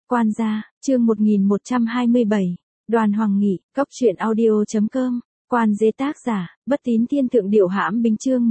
Quan gia, chương 1127, Đoàn Hoàng Nghị, Cốc truyện audio.com, Quan dế tác giả, Bất Tín Thiên Thượng Điệu Hãm Bính chương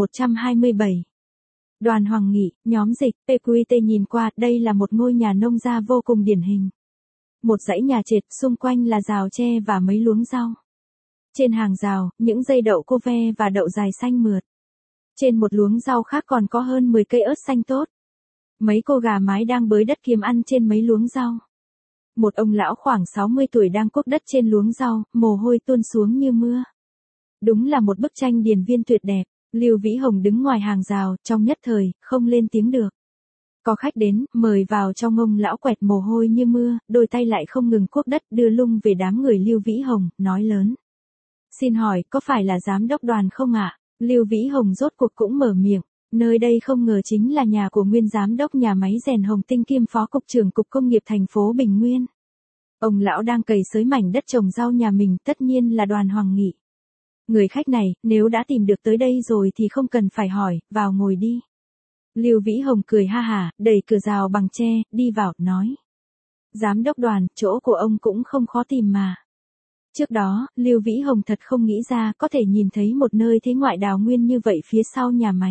1127. Đoàn Hoàng Nghị, nhóm dịch, PQT nhìn qua, đây là một ngôi nhà nông gia vô cùng điển hình. Một dãy nhà trệt, xung quanh là rào tre và mấy luống rau. Trên hàng rào, những dây đậu cô ve và đậu dài xanh mượt. Trên một luống rau khác còn có hơn 10 cây ớt xanh tốt. Mấy cô gà mái đang bới đất kiếm ăn trên mấy luống rau. Một ông lão khoảng 60 tuổi đang cuốc đất trên luống rau, mồ hôi tuôn xuống như mưa. Đúng là một bức tranh điển viên tuyệt đẹp. Lưu Vĩ Hồng đứng ngoài hàng rào, trong nhất thời, không lên tiếng được. Có khách đến, mời vào trong, ông lão quẹt mồ hôi như mưa, đôi tay lại không ngừng cuốc đất đưa lung về đám người Lưu Vĩ Hồng, nói lớn. Xin hỏi, có phải là giám đốc Đoàn không ạ? Lưu Vĩ Hồng rốt cuộc cũng mở miệng. Nơi đây không ngờ chính là nhà của nguyên giám đốc nhà máy rèn Hồng Tinh kiêm phó cục trưởng cục công nghiệp thành phố Bình Nguyên. Ông lão đang cày xới mảnh đất trồng rau nhà mình, tất nhiên là Đoàn Hoàng Nghị. Người khách này, nếu đã tìm được tới đây rồi thì không cần phải hỏi, vào ngồi đi. Lưu Vĩ Hồng cười ha hả, đẩy cửa rào bằng tre, đi vào, nói. Giám đốc Đoàn, chỗ của ông cũng không khó tìm mà. Trước đó, Lưu Vĩ Hồng thật không nghĩ ra có thể nhìn thấy một nơi thế ngoại đào nguyên như vậy phía sau nhà máy.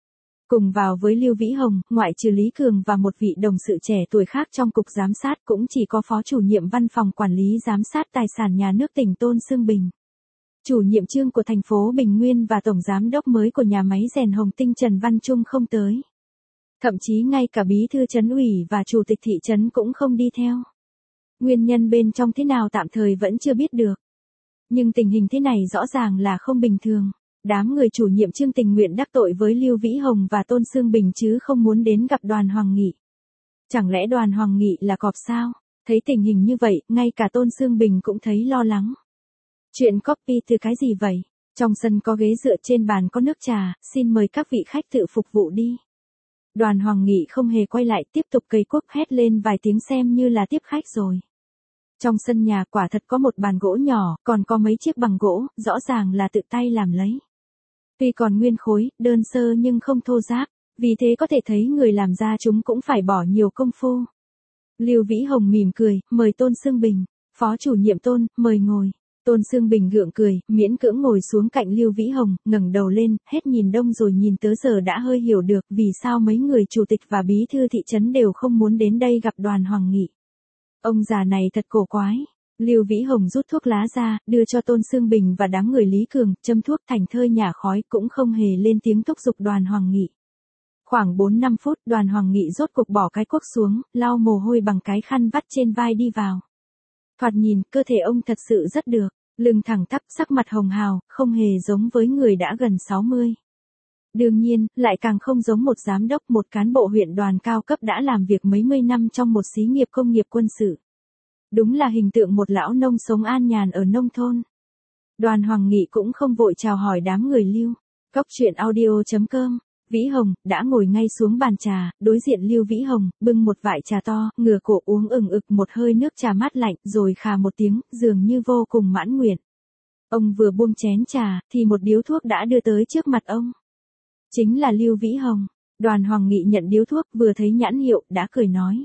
Cùng vào với Lưu Vĩ Hồng, ngoại trừ Lý Cường và một vị đồng sự trẻ tuổi khác trong cục giám sát cũng chỉ có phó chủ nhiệm văn phòng quản lý giám sát tài sản nhà nước tỉnh Tôn Sương Bình. Chủ nhiệm chương của thành phố Bình Nguyên và tổng giám đốc mới của nhà máy rèn Hồng Tinh Trần Văn Trung không tới. Thậm chí ngay cả bí thư trấn ủy và chủ tịch thị trấn cũng không đi theo. Nguyên nhân bên trong thế nào tạm thời vẫn chưa biết được. Nhưng tình hình thế này rõ ràng là không bình thường. Đám người chủ nhiệm chương tình nguyện đắc tội với Lưu Vĩ Hồng và Tôn Sương Bình chứ không muốn đến gặp Đoàn Hoàng Nghị. Chẳng lẽ Đoàn Hoàng Nghị là cọp sao? Thấy tình hình như vậy, ngay cả Tôn Sương Bình cũng thấy lo lắng. Chuyện copy từ cái gì vậy? Trong sân có ghế dựa, trên bàn có nước trà, xin mời các vị khách tự phục vụ đi. Đoàn Hoàng Nghị không hề quay lại, tiếp tục cày cuốc, hét lên vài tiếng xem như là tiếp khách rồi. Trong sân nhà quả thật có một bàn gỗ nhỏ, còn có mấy chiếc bằng gỗ, rõ ràng là tự tay làm lấy. Tuy còn nguyên khối, đơn sơ nhưng không thô ráp, vì thế có thể thấy người làm ra chúng cũng phải bỏ nhiều công phu. Lưu Vĩ Hồng mỉm cười, mời Tôn Sương Bình, phó chủ nhiệm Tôn, mời ngồi. Tôn Sương Bình gượng cười, miễn cưỡng ngồi xuống cạnh Lưu Vĩ Hồng, ngẩng đầu lên, hết nhìn đông rồi nhìn tới giờ đã hơi hiểu được vì sao mấy người chủ tịch và bí thư thị trấn đều không muốn đến đây gặp Đoàn Hoàng Nghị. Ông già này thật cổ quái. Lưu Vĩ Hồng rút thuốc lá ra, đưa cho Tôn Sương Bình và đám người Lý Cường, châm thuốc thành thơi nhả khói, cũng không hề lên tiếng thúc giục Đoàn Hoàng Nghị. Khoảng 4-5 phút, Đoàn Hoàng Nghị rốt cuộc bỏ cái cuốc xuống, lau mồ hôi bằng cái khăn vắt trên vai đi vào. Thoạt nhìn, cơ thể ông thật sự rất được, lưng thẳng tắp, sắc mặt hồng hào, không hề giống với người đã gần 60. Đương nhiên, lại càng không giống một giám đốc, một cán bộ huyện đoàn cao cấp đã làm việc mấy mươi năm trong một xí nghiệp công nghiệp quân sự. Đúng là hình tượng một lão nông sống an nhàn ở nông thôn. Đoàn Hoàng Nghị cũng không vội chào hỏi đám người Lưu. Cốc truyện audio.com, Vĩ Hồng, đã ngồi ngay xuống bàn trà, đối diện Lưu Vĩ Hồng, bưng một vại trà to, ngửa cổ uống ừng ực một hơi nước trà mát lạnh, rồi khà một tiếng, dường như vô cùng mãn nguyện. Ông vừa buông chén trà, thì một điếu thuốc đã đưa tới trước mặt ông. Chính là Lưu Vĩ Hồng. Đoàn Hoàng Nghị nhận điếu thuốc, vừa thấy nhãn hiệu, đã cười nói.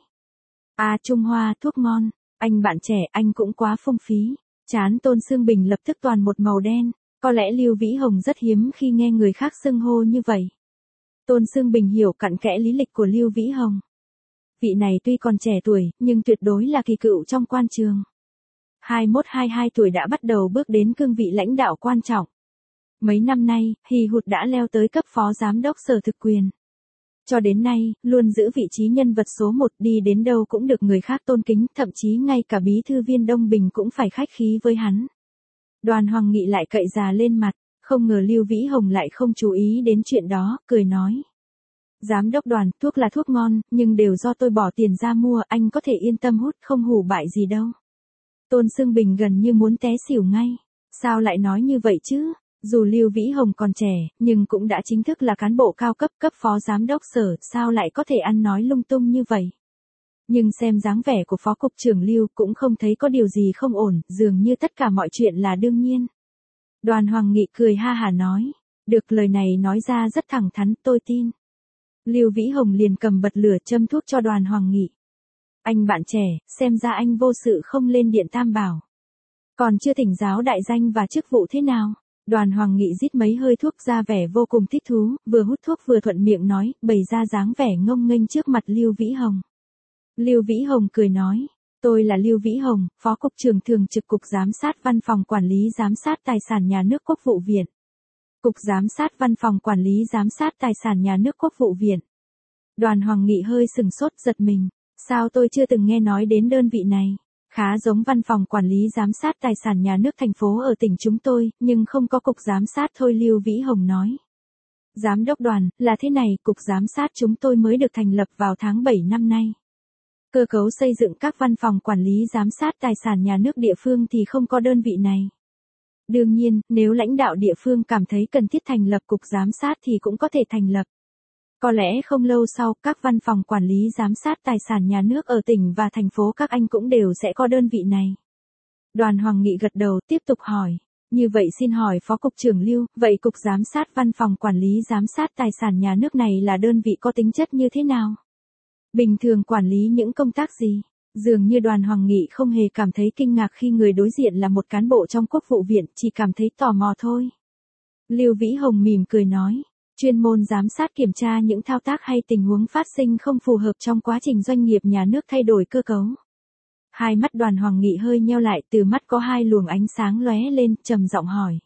À, Trung Hoa, thuốc ngon. Anh bạn trẻ, anh cũng quá phung phí. Trán Tôn Sương Bình lập tức toàn một màu đen. Có lẽ Lưu Vĩ Hồng rất hiếm khi nghe người khác xưng hô như vậy. Tôn Sương Bình hiểu cặn kẽ lý lịch của Lưu Vĩ Hồng. Vị này tuy còn trẻ tuổi, nhưng tuyệt đối là kỳ cựu trong quan trường. 21-22 tuổi đã bắt đầu bước đến cương vị lãnh đạo quan trọng. Mấy năm nay, hì hụt đã leo tới cấp phó giám đốc sở thực quyền. Cho đến nay, luôn giữ vị trí nhân vật số 1, đi đến đâu cũng được người khác tôn kính, thậm chí ngay cả bí thư viên Đông Bình cũng phải khách khí với hắn. Đoàn Hoàng Nghị lại cậy già lên mặt, không ngờ Lưu Vĩ Hồng lại không chú ý đến chuyện đó, cười nói. Giám đốc Đoàn, thuốc là thuốc ngon, nhưng đều do tôi bỏ tiền ra mua, anh có thể yên tâm hút, không hủ bại gì đâu. Tôn Sương Bình gần như muốn té xỉu ngay. Sao lại nói như vậy chứ? Dù Lưu Vĩ Hồng còn trẻ, nhưng cũng đã chính thức là cán bộ cao cấp, cấp phó giám đốc sở, sao lại có thể ăn nói lung tung như vậy? Nhưng xem dáng vẻ của phó cục trưởng Lưu cũng không thấy có điều gì không ổn, dường như tất cả mọi chuyện là đương nhiên. Đoàn Hoàng Nghị cười ha hả nói. Được, lời này nói ra rất thẳng thắn, tôi tin. Lưu Vĩ Hồng liền cầm bật lửa châm thuốc cho Đoàn Hoàng Nghị. Anh bạn trẻ, xem ra anh vô sự không lên điện Tam Bảo. Còn chưa thỉnh giáo đại danh và chức vụ thế nào? Đoàn Hoàng Nghị rít mấy hơi thuốc ra vẻ vô cùng thích thú, vừa hút thuốc vừa thuận miệng nói, bày ra dáng vẻ ngông nghênh trước mặt Lưu Vĩ Hồng. Lưu Vĩ Hồng cười nói, tôi là Lưu Vĩ Hồng, Phó Cục trưởng Thường trực Cục Giám sát Văn phòng Quản lý Giám sát Tài sản Nhà nước Quốc vụ Viện. Cục Giám sát Văn phòng Quản lý Giám sát Tài sản Nhà nước Quốc vụ Viện. Đoàn Hoàng Nghị hơi sừng sốt giật mình, sao tôi chưa từng nghe nói đến đơn vị này? Khá giống Văn phòng Quản lý Giám sát Tài sản Nhà nước thành phố ở tỉnh chúng tôi, nhưng không có cục giám sát thôi, Lưu Vĩ Hồng nói. Giám đốc Đoàn, là thế này, cục giám sát chúng tôi mới được thành lập vào tháng 7 năm nay. Cơ cấu xây dựng các văn phòng quản lý giám sát tài sản nhà nước địa phương thì không có đơn vị này. Đương nhiên, nếu lãnh đạo địa phương cảm thấy cần thiết thành lập cục giám sát thì cũng có thể thành lập. Có lẽ không lâu sau, các văn phòng quản lý giám sát tài sản nhà nước ở tỉnh và thành phố các anh cũng đều sẽ có đơn vị này. Đoàn Hoàng Nghị gật đầu tiếp tục hỏi. Như vậy xin hỏi Phó Cục trưởng Lưu, vậy Cục Giám sát Văn phòng Quản lý Giám sát Tài sản Nhà nước này là đơn vị có tính chất như thế nào? Bình thường quản lý những công tác gì? Dường như Đoàn Hoàng Nghị không hề cảm thấy kinh ngạc khi người đối diện là một cán bộ trong Quốc vụ viện, chỉ cảm thấy tò mò thôi. Lưu Vĩ Hồng mỉm cười nói, chuyên môn giám sát kiểm tra những thao tác hay tình huống phát sinh không phù hợp trong quá trình doanh nghiệp nhà nước thay đổi cơ cấu. Hai mắt Đoàn Hoàng Nghị hơi nheo lại, từ mắt có hai luồng ánh sáng lóe lên, trầm giọng hỏi.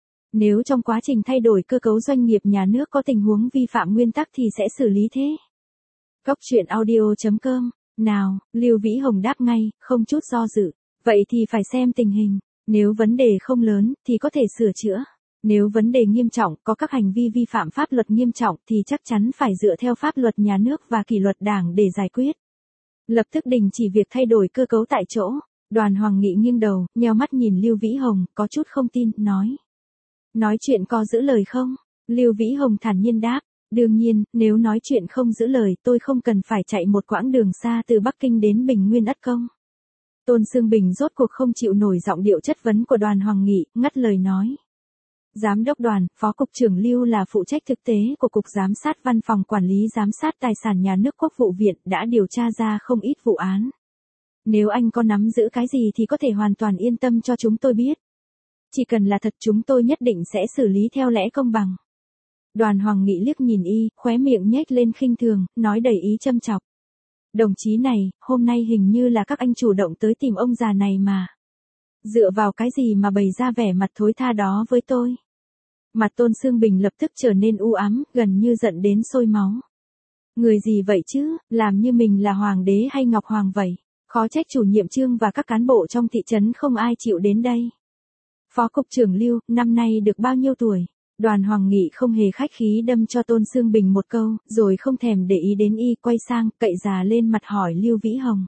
Nếu trong quá trình thay đổi cơ cấu doanh nghiệp nhà nước có tình huống vi phạm nguyên tắc thì sẽ xử lý thế? Cốc truyện audio.com. Nào, Lưu Vĩ Hồng đáp ngay, không chút do dự. Vậy thì phải xem tình hình. Nếu vấn đề không lớn, thì có thể sửa chữa. Nếu vấn đề nghiêm trọng, có các hành vi vi phạm pháp luật nghiêm trọng thì chắc chắn phải dựa theo pháp luật nhà nước và kỷ luật đảng để giải quyết. Lập tức đình chỉ việc thay đổi cơ cấu tại chỗ. Đoàn Hoàng Nghị nghiêng đầu, nheo mắt nhìn Lưu Vĩ Hồng, có chút không tin, nói. Nói chuyện có giữ lời không? Lưu Vĩ Hồng thản nhiên đáp. Đương nhiên, nếu nói chuyện không giữ lời tôi không cần phải chạy một quãng đường xa từ Bắc Kinh đến Bình Nguyên Ất Công. Tôn Sương Bình rốt cuộc không chịu nổi giọng điệu chất vấn của Đoàn Hoàng Nghị, ngắt lời nói. Giám đốc Đoàn, Phó Cục trưởng Lưu là phụ trách thực tế của Cục Giám sát Văn phòng Quản lý Giám sát Tài sản Nhà nước Quốc vụ Viện đã điều tra ra không ít vụ án. Nếu anh có nắm giữ cái gì thì có thể hoàn toàn yên tâm cho chúng tôi biết. Chỉ cần là thật chúng tôi nhất định sẽ xử lý theo lẽ công bằng. Đoàn Hoàng Nghị liếc nhìn y, khóe miệng nhếch lên khinh thường, nói đầy ý châm chọc. Đồng chí này, hôm nay hình như là các anh chủ động tới tìm ông già này mà. Dựa vào cái gì mà bày ra vẻ mặt thối tha đó với tôi? Mặt Tôn Sương Bình lập tức trở nên u ám, gần như giận đến sôi máu. Người gì vậy chứ, làm như mình là hoàng đế hay ngọc hoàng vậy? Khó trách chủ nhiệm Trương và các cán bộ trong thị trấn không ai chịu đến đây. Phó Cục trưởng Lưu, năm nay được bao nhiêu tuổi? Đoàn Hoàng Nghị không hề khách khí đâm cho Tôn Sương Bình một câu, rồi không thèm để ý đến y, quay sang, cậy già lên mặt hỏi Lưu Vĩ Hồng.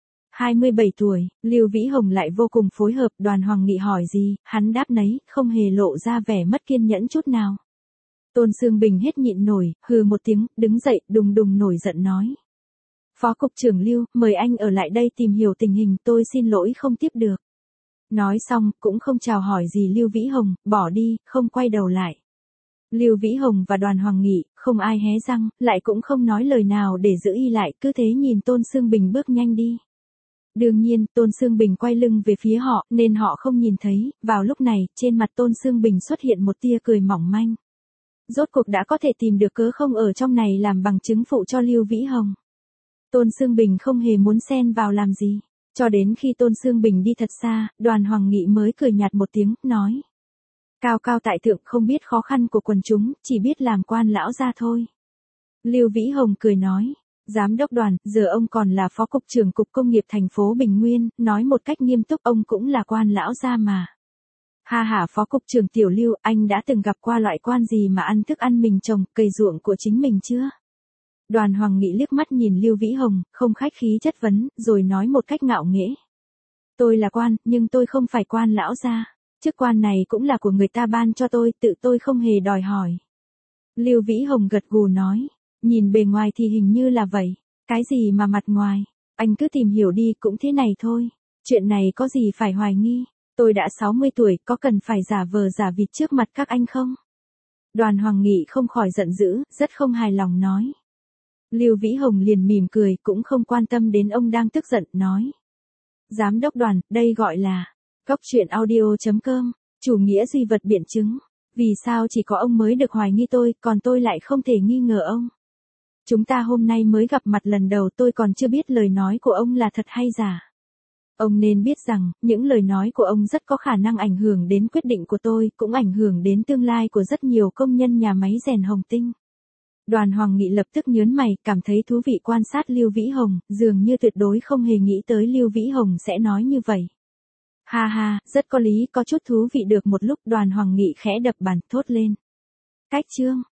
27 tuổi, Lưu Vĩ Hồng lại vô cùng phối hợp, Đoàn Hoàng Nghị hỏi gì, hắn đáp nấy, không hề lộ ra vẻ mất kiên nhẫn chút nào. Tôn Sương Bình hết nhịn nổi, hừ một tiếng, đứng dậy, đùng đùng nổi giận nói. Phó Cục trưởng Lưu, mời anh ở lại đây tìm hiểu tình hình, tôi xin lỗi không tiếp được. Nói xong, cũng không chào hỏi gì Lưu Vĩ Hồng, bỏ đi, không quay đầu lại. Lưu Vĩ Hồng và Đoàn Hoàng Nghị, không ai hé răng, lại cũng không nói lời nào để giữ y lại, cứ thế nhìn Tôn Sương Bình bước nhanh đi. Đương nhiên, Tôn Sương Bình quay lưng về phía họ, nên họ không nhìn thấy, vào lúc này, trên mặt Tôn Sương Bình xuất hiện một tia cười mỏng manh. Rốt cuộc đã có thể tìm được cớ không ở trong này làm bằng chứng phụ cho Lưu Vĩ Hồng. Tôn Sương Bình không hề muốn xen vào làm gì. Cho đến khi Tôn Sương Bình đi thật xa, Đoàn Hoàng Nghị mới cười nhạt một tiếng, nói. Cao cao tại thượng không biết khó khăn của quần chúng, chỉ biết làm quan lão gia thôi. Lưu Vĩ Hồng cười nói. Giám đốc Đoàn, giờ ông còn là Phó Cục trưởng Cục Công nghiệp thành phố Bình Nguyên, nói một cách nghiêm túc ông cũng là quan lão gia mà. Ha ha Phó Cục trưởng Tiểu Lưu, anh đã từng gặp qua loại quan gì mà ăn thức ăn mình trồng, cày ruộng của chính mình chưa? Đoàn Hoàng Nghị liếc mắt nhìn Lưu Vĩ Hồng, không khách khí chất vấn, rồi nói một cách ngạo nghễ. Tôi là quan, nhưng tôi không phải quan lão gia. Chức quan này cũng là của người ta ban cho tôi, tự tôi không hề đòi hỏi. Lưu Vĩ Hồng gật gù nói. Nhìn bề ngoài thì hình như là vậy. Cái gì mà mặt ngoài? Anh cứ tìm hiểu đi, cũng thế này thôi. Chuyện này có gì phải hoài nghi? Tôi đã 60 tuổi, có cần phải giả vờ giả vịt trước mặt các anh không? Đoàn Hoàng Nghị không khỏi giận dữ, rất không hài lòng nói. Lưu Vĩ Hồng liền mỉm cười, cũng không quan tâm đến ông đang tức giận, nói. Giám đốc Đoàn, đây gọi là Cóc truyện audio.com, chủ nghĩa duy vật biện chứng. Vì sao chỉ có ông mới được hoài nghi tôi, còn tôi lại không thể nghi ngờ ông? Chúng ta hôm nay mới gặp mặt lần đầu, tôi còn chưa biết lời nói của ông là thật hay giả. Ông nên biết rằng, những lời nói của ông rất có khả năng ảnh hưởng đến quyết định của tôi, cũng ảnh hưởng đến tương lai của rất nhiều công nhân nhà máy rèn Hồng Tinh. Đoàn Hoàng Nghị lập tức nhớn mày, cảm thấy thú vị quan sát Lưu Vĩ Hồng, dường như tuyệt đối không hề nghĩ tới Lưu Vĩ Hồng sẽ nói như vậy. Ha ha, rất có lý, có chút thú vị. Được một lúc Đoàn Hoàng Nghị khẽ đập bàn, thốt lên. Cách chương.